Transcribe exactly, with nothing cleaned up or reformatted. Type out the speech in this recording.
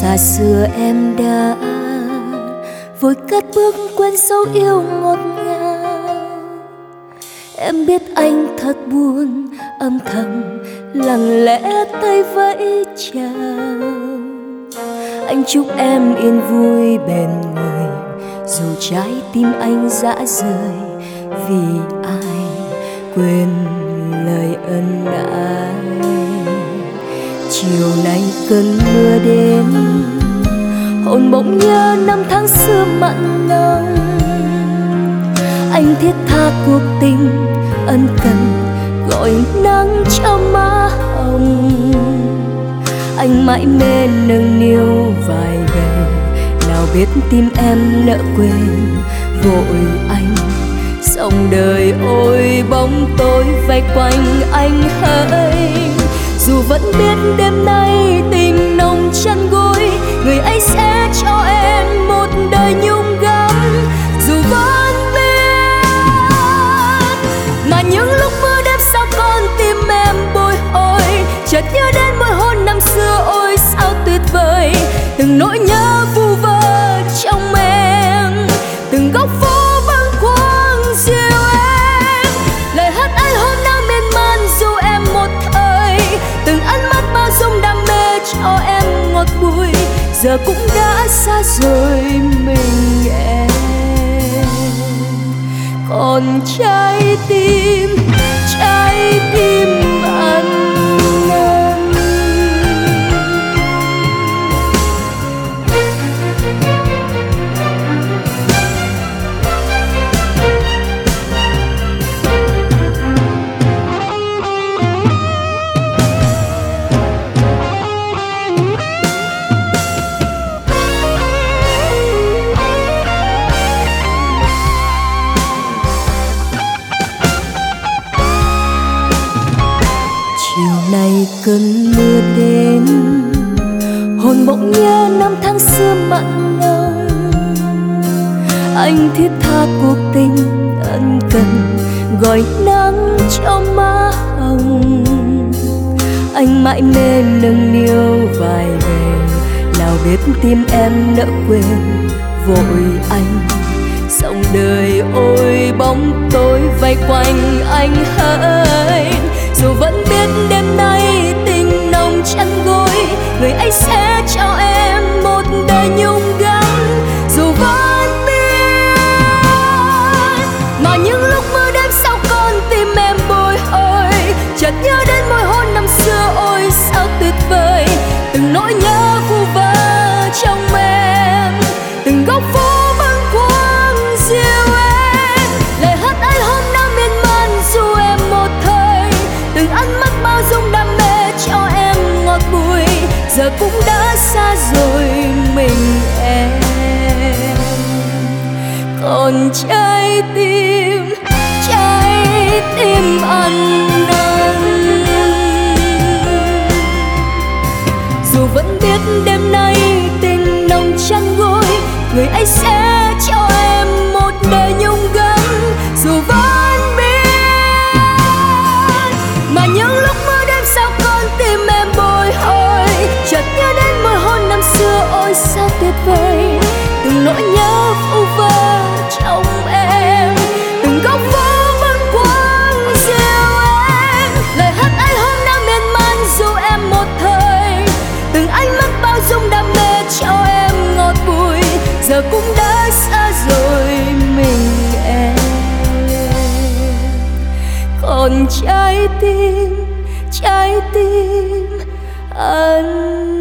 Là xưa em đã vội cất bước quên dấu yêu ngọt ngào. Em biết anh thật buồn, âm thầm lặng lẽ tay vẫy chào. Anh chúc em yên vui bên người, dù trái tim anh dã rời vì ai quên lời ân ái. Chiều nay cơn mưa đến, hồn bỗng nhớ năm tháng xưa mặn nồng. Anh thiết tha cuộc tình ân cần, gọi nắng cho má hồng. Anh mãi mê nâng niu vài ngày, nào biết tim em nỡ quên vội anh. Dòng đời ôi bóng tối vây quanh anh hỡi. Dù vẫn biết đêm nay tình nồng chăn gối, người ấy sẽ cho em một đời nhung gấm. Dù vẫn biết mà những lúc mưa đêm sao con tim em bồi hồi, chợt nhớ đến môi hôn năm xưa ôi sao tuyệt vời. Từng nỗi nhớ vu vơ trong em, từng góc phố bâng khuâng dịu em. Lời hát ấy hôm nào miên man dù em một thời, từng ánh mắt bao dung đam mê cho em ngọt bùi, giờ cũng đã xa rồi mình em. Còn trái tim, trái tim ân ngân. Này cơn mưa đến, hồn bỗng nhớ năm tháng xưa mặn nồng. Anh thiết tha cuộc tình ân cần, gọi nắng cho má hồng. Anh mãi mê nâng niu vài ngày, nào biết tim em nỡ quên vội anh. Dòng đời ôi bóng tối vây quanh anh hỡi. Dù vẫn biết đêm nay tình nồng chăn gối, người ấy sẽ cho em một đời nhung gấm. Dù vẫn biết mà những lúc mưa đêm sao con tim em bồi hồi, chợt nhớ đến môi hôn năm xưa ôi sao tuyệt vời. Từng nỗi nhớ vu vơ trong em, từng góc phố bâng khuâng dịu em. Lời hát ấy hôm nào miên man dù em một thời, từng ánh mắt bao dung đam mê cho em ngọt bùi, giờ cũng đã xa rồi mình em. Còn trái tim, trái tim ân năn. Dù vẫn biết đêm nay tình nồng chăn gối, người ấy sẽ cho em một đời nhung gấm. Dù vẫn biết mà những lúc mưa đêm sao con tim em bồi hồi, chợt nhớ đến môi hôn năm xưa ôi sao tuyệt vời. Từng nỗi nhớ vu vơ trong em, từng góc phố bâng khuâng dịu em. Lời hát ấy hôm nào miên man dù em một thời, từng ánh mắt bao dung đam mê cho em ngọt bùi, giờ cũng đã xa rồi mình em. Còn trái tim, trái tim ân